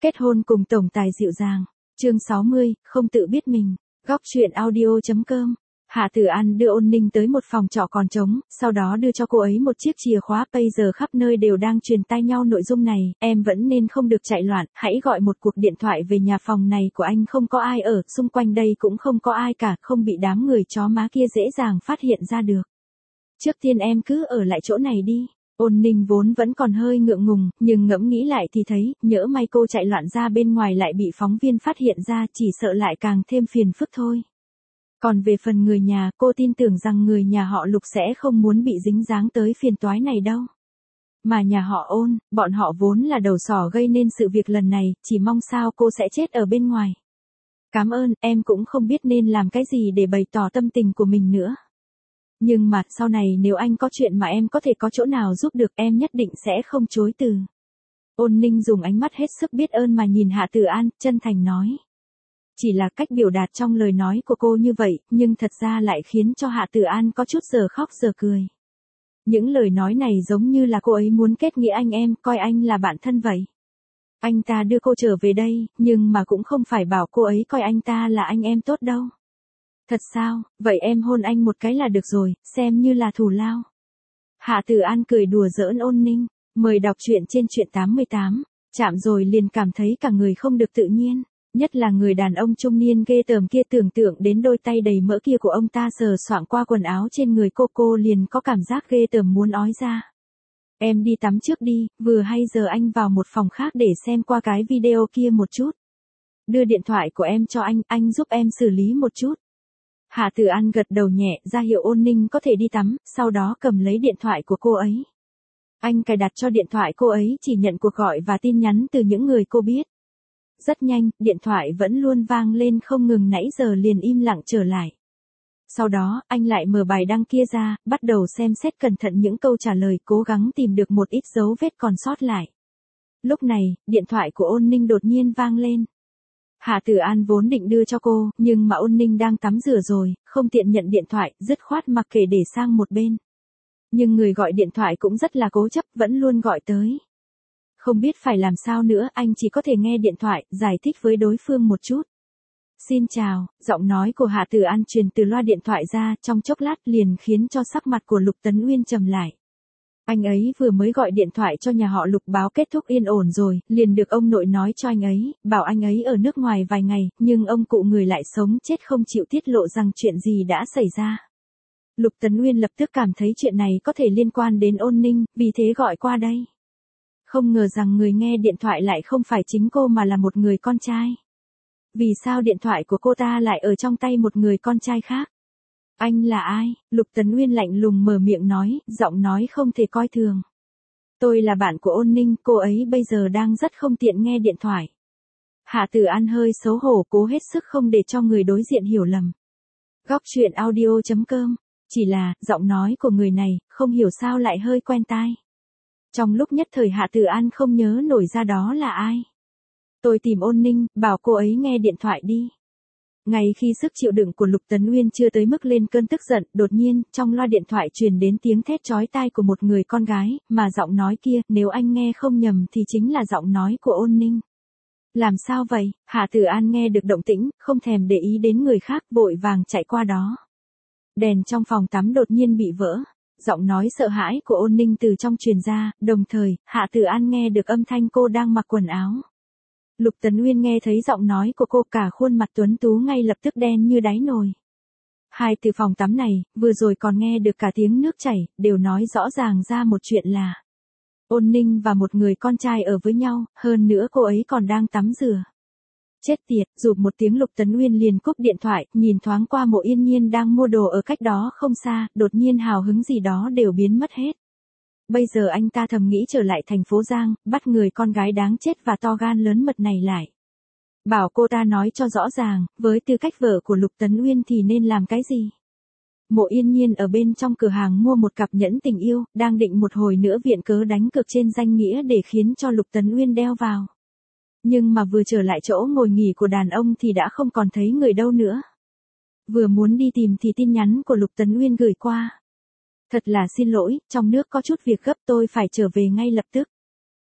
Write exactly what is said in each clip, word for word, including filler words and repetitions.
Kết hôn cùng tổng tài dịu dàng. Chương sáu mươi, không tự biết mình. Góc truyện audio.com. Hạ Tử An đưa Ôn Ninh tới một phòng trọ còn trống, sau đó đưa cho cô ấy một chiếc chìa khóa. Bây giờ khắp nơi đều đang truyền tai nhau nội dung này, em vẫn nên không được chạy loạn, hãy gọi một cuộc điện thoại về nhà, phòng này của anh không có ai ở, xung quanh đây cũng không có ai cả, không bị đám người chó má kia dễ dàng phát hiện ra được. Trước tiên em cứ ở lại chỗ này đi. Ôn Ninh vốn vẫn còn hơi ngượng ngùng, nhưng ngẫm nghĩ lại thì thấy, nhỡ may cô chạy loạn ra bên ngoài lại bị phóng viên phát hiện ra, chỉ sợ lại càng thêm phiền phức thôi. Còn về phần người nhà, cô tin tưởng rằng người nhà họ Lục sẽ không muốn bị dính dáng tới phiền toái này đâu. Mà nhà họ Ôn, bọn họ vốn là đầu sỏ gây nên sự việc lần này, chỉ mong sao cô sẽ chết ở bên ngoài. Cảm ơn, em cũng không biết nên làm cái gì để bày tỏ tâm tình của mình nữa. Nhưng mà, sau này nếu anh có chuyện mà em có thể có chỗ nào giúp được, em nhất định sẽ không chối từ. Ôn Ninh dùng ánh mắt hết sức biết ơn mà nhìn Hạ Tử An, chân thành nói. Chỉ là cách biểu đạt trong lời nói của cô như vậy, nhưng thật ra lại khiến cho Hạ Tử An có chút giờ khóc giờ cười. Những lời nói này giống như là cô ấy muốn kết nghĩa anh em, coi anh là bạn thân vậy. Anh ta đưa cô trở về đây, nhưng mà cũng không phải bảo cô ấy coi anh ta là anh em tốt đâu. Thật sao, vậy em hôn anh một cái là được rồi, xem như là thù lao. Hạ Tử An cười đùa giỡn Ôn Ninh, mời đọc truyện trên truyện tám mươi tám, chạm rồi liền cảm thấy cả người không được tự nhiên. Nhất là người đàn ông trung niên ghê tởm kia, tưởng tượng đến đôi tay đầy mỡ kia của ông ta sờ soạng qua quần áo trên người cô, cô liền có cảm giác ghê tởm muốn ói ra. Em đi tắm trước đi, vừa hay giờ anh vào một phòng khác để xem qua cái video kia một chút. Đưa điện thoại của em cho anh, anh giúp em xử lý một chút. Hạ Tử An gật đầu nhẹ, ra hiệu Ôn Ninh có thể đi tắm, sau đó cầm lấy điện thoại của cô ấy. Anh cài đặt cho điện thoại cô ấy chỉ nhận cuộc gọi và tin nhắn từ những người cô biết. Rất nhanh, điện thoại vẫn luôn vang lên không ngừng, nãy giờ liền im lặng trở lại. Sau đó, anh lại mở bài đăng kia ra, bắt đầu xem xét cẩn thận những câu trả lời, cố gắng tìm được một ít dấu vết còn sót lại. Lúc này, điện thoại của Ôn Ninh đột nhiên vang lên. Hạ Tử An vốn định đưa cho cô, nhưng mà Ôn Ninh đang tắm rửa rồi, không tiện nhận điện thoại, dứt khoát mặc kệ để sang một bên. Nhưng người gọi điện thoại cũng rất là cố chấp, vẫn luôn gọi tới. Không biết phải làm sao nữa, anh chỉ có thể nghe điện thoại, giải thích với đối phương một chút. Xin chào, giọng nói của Hạ Tử An truyền từ loa điện thoại ra, trong chốc lát liền khiến cho sắc mặt của Lục Tấn Uyên trầm lại. Anh ấy vừa mới gọi điện thoại cho nhà họ Lục báo kết thúc yên ổn rồi, liền được ông nội nói cho anh ấy, bảo anh ấy ở nước ngoài vài ngày, nhưng ông cụ người lại sống chết không chịu tiết lộ rằng chuyện gì đã xảy ra. Lục Tấn Uyên lập tức cảm thấy chuyện này có thể liên quan đến Ôn Ninh, vì thế gọi qua đây. Không ngờ rằng người nghe điện thoại lại không phải chính cô mà là một người con trai. Vì sao điện thoại của cô ta lại ở trong tay một người con trai khác? Anh là ai? Lục Tấn Uyên lạnh lùng mở miệng nói, giọng nói không thể coi thường. Tôi là bạn của Ôn Ninh, cô ấy bây giờ đang rất không tiện nghe điện thoại. Hạ Tử An hơi xấu hổ, cố hết sức không để cho người đối diện hiểu lầm. Góc truyện audio.com. Chỉ là, giọng nói của người này, không hiểu sao lại hơi quen tai. Trong lúc nhất thời Hạ Tử An không nhớ nổi ra đó là ai. Tôi tìm Ôn Ninh, bảo cô ấy nghe điện thoại đi. Ngay khi sức chịu đựng của Lục Tấn Uyên chưa tới mức lên cơn tức giận, đột nhiên, trong loa điện thoại truyền đến tiếng thét chói tai của một người con gái, mà giọng nói kia, nếu anh nghe không nhầm thì chính là giọng nói của Ôn Ninh. Làm sao vậy? Hạ Tử An nghe được động tĩnh, không thèm để ý đến người khác, vội vàng chạy qua đó. Đèn trong phòng tắm đột nhiên bị vỡ. Giọng nói sợ hãi của Ôn Ninh từ trong truyền ra, đồng thời, Hạ Tử An nghe được âm thanh cô đang mặc quần áo. Lục Tấn Uyên nghe thấy giọng nói của cô, cả khuôn mặt tuấn tú ngay lập tức đen như đáy nồi. Hai từ phòng tắm này, vừa rồi còn nghe được cả tiếng nước chảy, đều nói rõ ràng ra một chuyện là Ôn Ninh và một người con trai ở với nhau, hơn nữa cô ấy còn đang tắm rửa. Chết tiệt, rụp một tiếng Lục Tấn Uyên liền cúp điện thoại, nhìn thoáng qua Mộ Yên Nhiên đang mua đồ ở cách đó không xa, đột nhiên hào hứng gì đó đều biến mất hết. Bây giờ anh ta thầm nghĩ trở lại thành phố Giang, bắt người con gái đáng chết và to gan lớn mật này lại. Bảo cô ta nói cho rõ ràng, với tư cách vợ của Lục Tấn Uyên thì nên làm cái gì. Mộ Yên Nhiên ở bên trong cửa hàng mua một cặp nhẫn tình yêu, đang định một hồi nữa viện cớ đánh cược trên danh nghĩa để khiến cho Lục Tấn Uyên đeo vào. Nhưng mà vừa trở lại chỗ ngồi nghỉ của đàn ông thì đã không còn thấy người đâu nữa. Vừa muốn đi tìm thì tin nhắn của Lục Tấn Uyên gửi qua. Thật là xin lỗi, trong nước có chút việc gấp, tôi phải trở về ngay lập tức.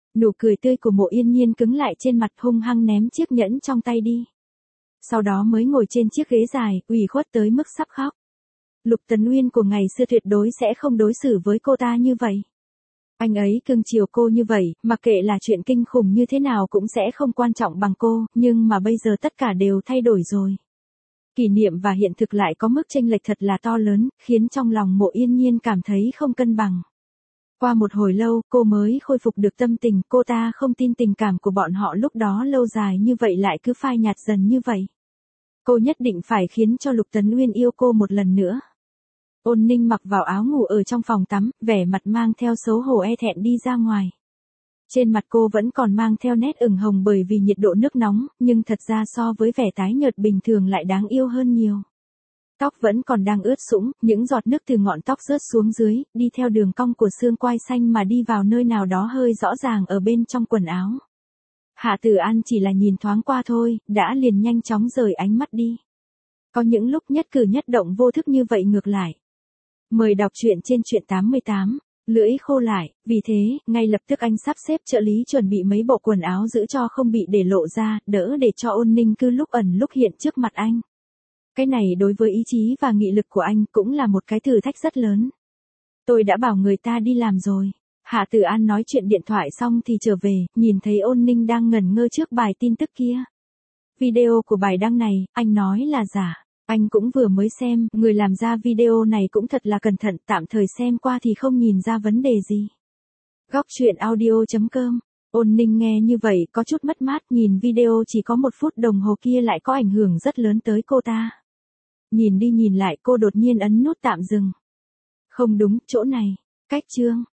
Nụ cười tươi của Mộ Yên Nhiên cứng lại trên mặt, hung hăng ném chiếc nhẫn trong tay đi. Sau đó mới ngồi trên chiếc ghế dài, ủy khuất tới mức sắp khóc. Lục Tấn Uyên của ngày xưa tuyệt đối sẽ không đối xử với cô ta như vậy. Anh ấy cưng chiều cô như vậy, mặc kệ là chuyện kinh khủng như thế nào cũng sẽ không quan trọng bằng cô, nhưng mà bây giờ tất cả đều thay đổi rồi. Kỷ niệm và hiện thực lại có mức chênh lệch thật là to lớn, khiến trong lòng Mộ Yên Nhiên cảm thấy không cân bằng. Qua một hồi lâu, cô mới khôi phục được tâm tình, cô ta không tin tình cảm của bọn họ lúc đó lâu dài như vậy lại cứ phai nhạt dần như vậy. Cô nhất định phải khiến cho Lục Tấn Uyên yêu cô một lần nữa. Ôn Ninh mặc vào áo ngủ ở trong phòng tắm, vẻ mặt mang theo xấu hổ e thẹn đi ra ngoài. Trên mặt cô vẫn còn mang theo nét ửng hồng bởi vì nhiệt độ nước nóng, nhưng thật ra so với vẻ tái nhợt bình thường lại đáng yêu hơn nhiều. Tóc vẫn còn đang ướt sũng, những giọt nước từ ngọn tóc rớt xuống dưới, đi theo đường cong của xương quai xanh mà đi vào nơi nào đó hơi rõ ràng ở bên trong quần áo. Hạ Tử An chỉ là nhìn thoáng qua thôi, đã liền nhanh chóng rời ánh mắt đi. Có những lúc nhất cử nhất động vô thức như vậy ngược lại. Mời đọc truyện trên truyện tám mươi tám. Lưỡi khô lại, vì thế, ngay lập tức anh sắp xếp trợ lý chuẩn bị mấy bộ quần áo giữ cho không bị để lộ ra, đỡ để cho Ôn Ninh cứ lúc ẩn lúc hiện trước mặt anh. Cái này đối với ý chí và nghị lực của anh cũng là một cái thử thách rất lớn. Tôi đã bảo người ta đi làm rồi. Hạ Tử An nói chuyện điện thoại xong thì trở về, nhìn thấy Ôn Ninh đang ngẩn ngơ trước bài tin tức kia. Video của bài đăng này, anh nói là giả. Anh cũng vừa mới xem, người làm ra video này cũng thật là cẩn thận, tạm thời xem qua thì không nhìn ra vấn đề gì. Góc truyện audio chấm com. Ôn Ninh nghe như vậy có chút mất mát, nhìn video chỉ có một phút đồng hồ kia lại có ảnh hưởng rất lớn tới cô ta. Nhìn đi nhìn lại cô đột nhiên ấn nút tạm dừng. Không đúng, chỗ này, cách chương.